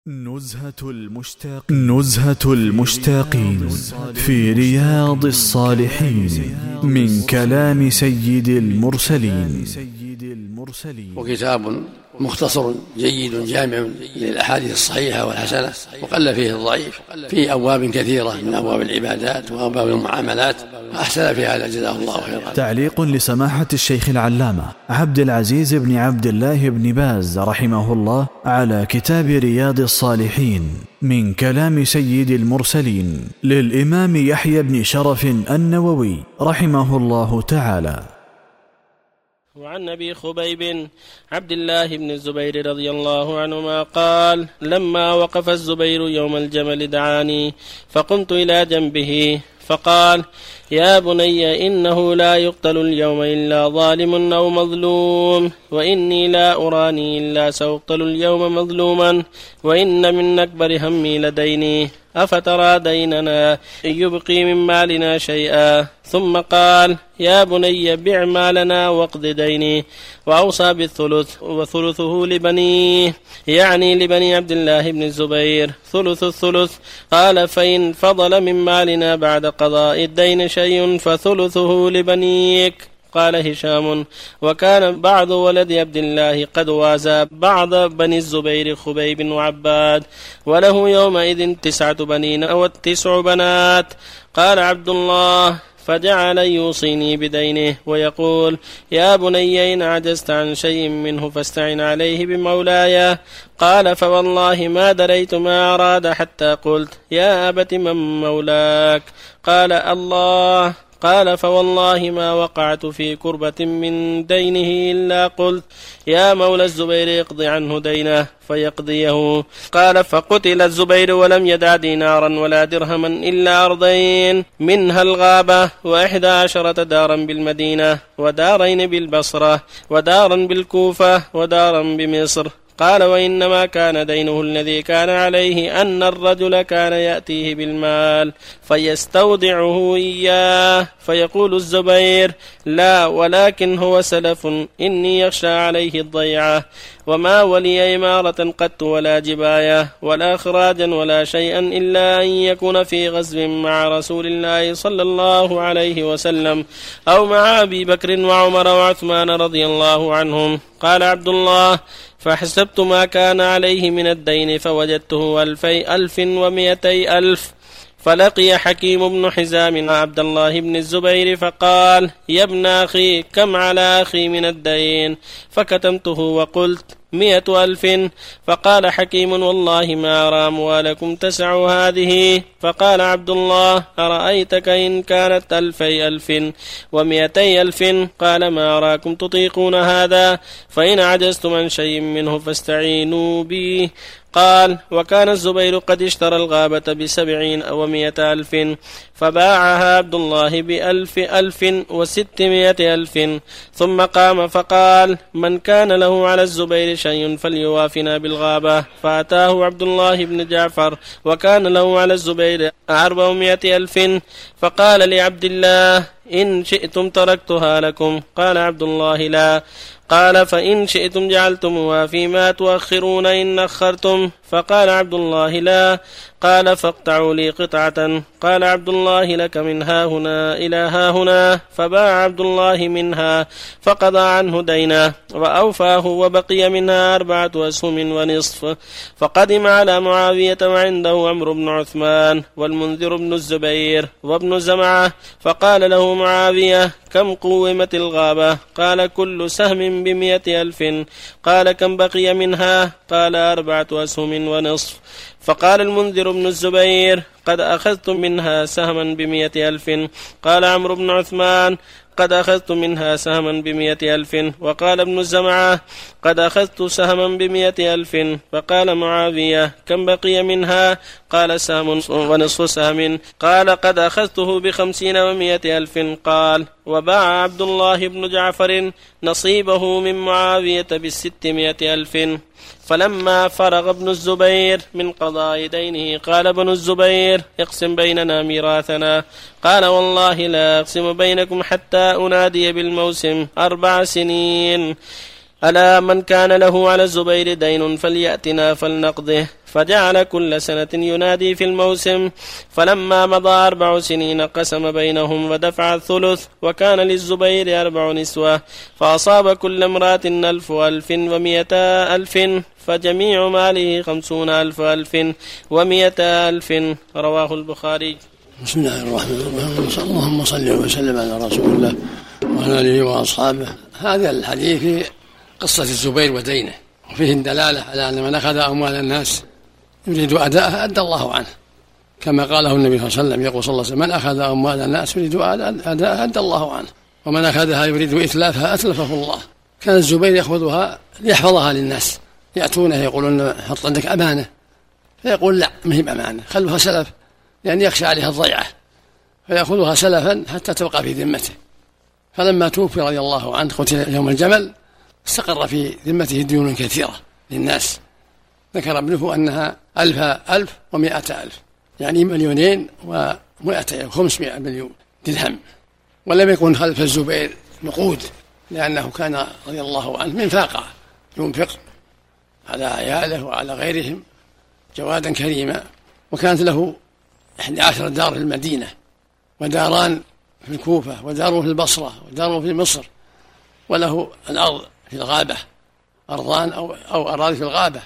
نزهة المشتاقين في رياض الصالحين من كلام سيد المرسلين. وكتاب مختصر جيد جامع للأحاديث الصحيحة والحسنة، وقل فيه الضعيف، في أبواب كثيرة من أبواب العبادات وأبواب المعاملات، أحسن في هذا جزاه الله خيرا. تعليق لسماحة الشيخ العلامة عبد العزيز بن عبد الله بن باز رحمه الله على كتاب رياض الصالحين من كلام سيد المرسلين للإمام يحيى بن شرف النووي رحمه الله تعالى. وعن أبي خبيب عبد الله بن الزبير رضي الله عنهما قال: لما وقف الزبير يوم الجمل دعاني فقمت إلى جنبه فقال: يا بني، إنه لا يقتل اليوم إلا ظالم أو مظلوم، وإني لا أراني إلا سأقتل اليوم مظلوما، وإن من أكبر همي لديني، أفترى ديننا إن يبقي من مالنا شيئا؟ ثم قال: يا بني، بع مالنا واقض ديني. وأوصى بالثلث، وثلثه لبنيه، يعني لبني عبد الله بن الزبير، ثلث الثلث. قال: فإن فضل من مالنا بعد قضاء الدين شيء فثلثه لبنيك. قال هشام: وكان بعض ولد عبد الله قد وازى بعض بني الزبير خبيب وعباد، وله يومئذ 9 بنين أو 9 بنات. قال عبد الله: فجعل يوصيني بدينه ويقول: يا بني، إن عجزت عن شيء منه فاستعن عليه بمولاي. قال: فوالله ما دريت ما أراد حتى قلت: يا أبت من مولاك؟ قال: الله. قال: فوالله ما وقعت في كربة من دينه إلا قلت: يا مولى الزبير اقض عنه دينه، فيقضيه. قال: فقتل الزبير ولم يدع دينارا ولا درهما إلا أرضين منها الغابة، 11 دارا بالمدينة، ودارين بالبصرة، ودارا بالكوفة، ودارا بمصر. قال: وإنما كان دينه الذي كان عليه أن الرجل كان يأتيه بالمال فيستودعه إياه، فيقول الزبير: لا، ولكن هو سلف، إني يخشى عليه الضيعة، وما ولي إمارة قط ولا جباية ولا خراجا ولا شيئا إلا أن يكون في غزو مع رسول الله صلى الله عليه وسلم، أو مع أبي بكر وعمر وعثمان رضي الله عنهم. قال عبد الله: فحسبت ما كان عليه من الدين فوجدته 1200,000. فلقي حكيم بن حزام عبد الله بن الزبير فقال: يا ابن أخي، كم على أخي من الدين؟ فكتمته وقلت: 100,000. فقال حكيم: والله ما أرى أموالكم تسع هذه. فقال عبد الله: أرأيتك إن كانت 200,000 و200,000؟ قال: ما أراكم تطيقون هذا، فإن عجزتم عن شيء منه فاستعينوا بي. قال: وكان الزبير قد اشترى الغابة ب70 أو 100,000، فباعها عبد الله ب1,600,000. ثم قام فقال: من كان له على الزبير شيء فليوافنا بالغابة. فأتاه عبد الله بن جعفر وكان له على الزبير 400,000، فقال لعبد الله: إن شئتم تركتها لكم. قال عبد الله: لا. قال: فإن شئتم جعلتموها فيما تؤخرون إن أخرتم. فقال عبد الله: لا. قال: فاقطعوا لي قطعة. قال عبد الله: لك من ها هنا إلى ها هنا. فباع عبد الله منها فقضى عنه دينه وأوفاه، وبقي منها 4 أسهم ونصف. فقدم على معاوية وعنده عمرو بن عثمان والمنذر بن الزبير وابن زمعة. فقال له معاوية: كم قومت الغابة؟ قال: كل سهم ب100,000. قال: كم بقي منها؟ قال: 4 أسهم ونصف. فقال المنذر بن الزبير: قد أخذت منها سهما ب100,000. قال عمرو بن عثمان: قد أخذت منها سهما ب100,000. وقال ابن الزمعة: قد أخذت سهما ب100,000. فقال معاوية: كم بقي منها؟ قال: سهم ونصف سهم. قال: قد أخذته ب50 و100,000. قال: وباع عبد الله بن جعفر نصيبه من معاوية ب600,000. فلما فرغ ابن الزبير من قضاء دينه قال ابن الزبير: اقسم بيننا ميراثنا. قال: والله لا أقسم بينكم حتى أنادي بالموسم 4 سنين. ألا من كان له على الزبير دين فليأتنا فلنقضه. فجعل كل سنة ينادي في الموسم. فلما مضى 4 سنين قسم بينهم ودفع الثلث، وكان للزبير 4 نسوة، فأصاب كل امرأة 1000 1,200 ألف، فجميع ماله 50,000 ألف و200,000. رواه البخاري. بسم الله الرحمن الرحيم. اللهم صل وسلم على رسول الله وعلى آله وأصحابه. هذا الحديث في قصة الزبير ودينه، وفيه الدلالة على أن من أخذ أموال الناس يريد أداءها أدى الله عنه، كما قاله النبي صلى الله عليه وسلم، يقول صلى الله عليه وسلم: من أخذ أموال الناس يريد أداءها أدى الله عنه، ومن أخذها يريد إتلافها أتلفه الله. كان الزبير يأخذها ليحفظها للناس، يأتونه يقولون: حط عندك أمانة، فيقول: لا، ما هي بأمانة، خلوها سلف، لأن يخشى عليها الضيعة، فيأخذها سلفا حتى تبقى في ذمته. فلما توفي رضي الله عنه قتل يوم الجمل، استقر في ذمته ديون كثيرة للناس. ذكر ابنه أنها 1,100,000، يعني 2,200,000 500 مليون درهم. ولم يكن خلف الزبير نقود، لأنه كان رضي الله عنه من فاقة، ينفق على عياله وعلى غيرهم جوادا كريما. وكانت له 11 دار في المدينة، وداران في الكوفة، ودار في البصرة، ودار في مصر، وله الأرض في الغابة، أرضان أو أراضي في الغابة.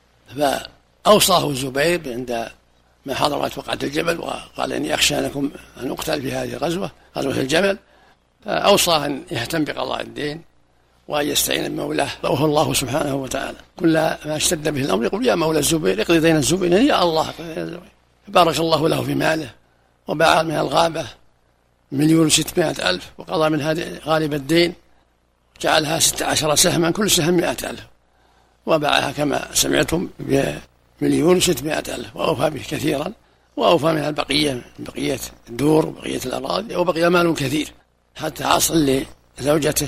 فأوصاه الزبير عند ما حضرت وقعة الجبل، وقال: إني أخشى أن أقتل في هذه الغزوة، غزوة الجمل. فأوصاه أن يهتم بقضاء الدين وأن يستعين بمولاه، وهو الله سبحانه وتعالى. كل ما اشتد به الأمر يقول: يا مولى الزبير اقضي دين الزبير، يا الله اقضي دين الزبير. فبارك الله له في ماله، وباع من الغابة 1,600,000، وقضى من هذه غالب الدين، جعلها 16 سهما، كل سهم 100,000، وباعها كما سمعتم ب1,600,000، وأوفى به كثيرا، وأوفى منها البقية، بقية الدور وبقية الأراضي، وبقي مال كثير، حتى حصل لزوجته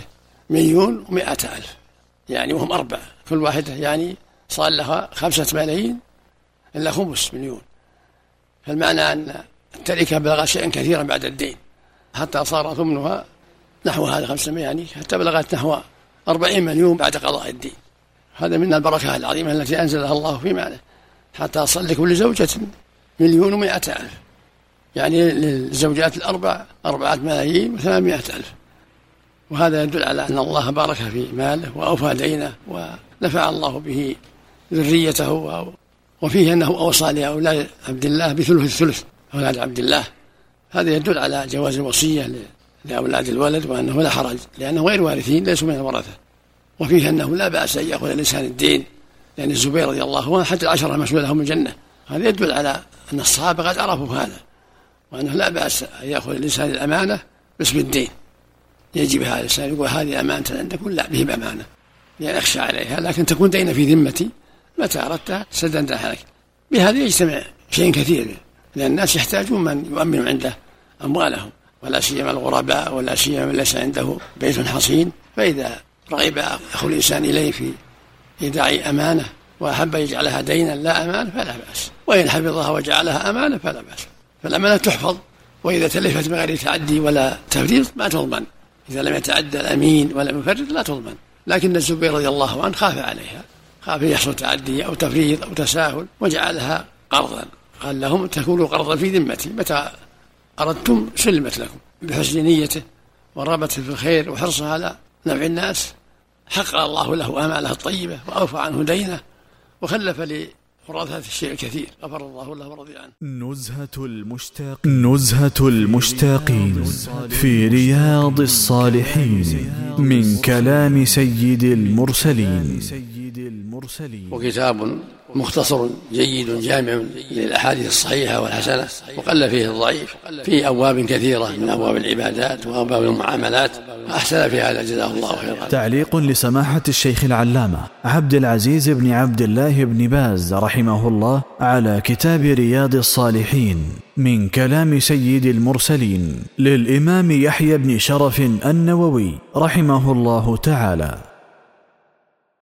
1,100,000، يعني وهم 4، كل واحدة يعني صار لها 5 ملايين إلا 5 مليون. فالمعنى أن التركة بلغت شيئا كثيرا بعد الدين، حتى صار ثمنها نحو هذا 500، يعني حتى بلغت نحو 40 مليون بعد قضاء الدين. هذا من البركة العظيمة التي أنزلها الله في ماله، حتى صل لكل زوجة 1,100,000، يعني للزوجات الأربع 4,800,000. وهذا يدل على أن الله بارك في ماله وأوفى دينه، ونفع الله به ذريته. وفيه أنه أوصى لأولاد عبد الله ب3 أولاد عبد الله. هذا يدل على جواز الوصية لأولاد الولد، وأنه لا حرج، لأنه غير وارثين، ليسوا من الورثة. وفيه أنه لا بأس أن يأخذ الإنسان الدين، لأن الزبير رضي الله عنه حتى 10 مشهود لهم الجنة. هذا يدل على أن الصحابة قد عرفوا هذا، وأنه لا بأس أن يأخذ الإنسان الأمانة باسم الدين. يجب هذا الإنسان يقول: هذه أمانة عندكم، لا به بأمانة، يعني أخشى عليها، لكن تكون دين في ذمتي، متى أردتها سددتها لك. بهذا يجتمع شيء كثير، لأن الناس يحتاجون من يؤمن عنده أموالهم، ولا سيما الغرباء، ولا سيما من ليس عنده بيت حصين. فإذا رغب أخو الإنسان إليه في يدعي أمانة وأحب يجعلها دينا لا أمانة فلا بأس، وإن حفظها وجعلها أمانة فلا بأس. فالأمانة تحفظ، وإذا تلفت بغير تعدي ولا تفريط ما تضمن، إذا لم يتعدى الأمين ولا يفرط لا تضمن. لكن الزبير رضي الله عنه خاف عليها، خاف يحصل تعدي أو تفريط أو تساهل، وجعلها قرضا. قال لهم: تكونوا قرضا في ذمتي، متى أردتم سلمت لكم. بحسن نيته ورغبته في الخير وحرصه على نفع الناس حقق الله له آماله الطيبة، وأوفى عنه دينه، وخلف لورثته الشيء الكثير، غفر الله له ورضي عنه. نزهة المشتاقين في رياض الصالحين من كلام سيد المرسلين. وكتاب مختصر جيد جامع للأحاديث الصحيحة والحسنة، وقل فيه الضعيف، في أبواب كثيرة من أبواب العبادات وأبواب المعاملات، أحسن في هذا جزاه الله خيرا. تعليق لسماحة الشيخ العلامة عبد العزيز بن عبد الله بن باز رحمه الله على كتاب رياض الصالحين من كلام سيد المرسلين للإمام يحيى بن شرف النووي رحمه الله تعالى.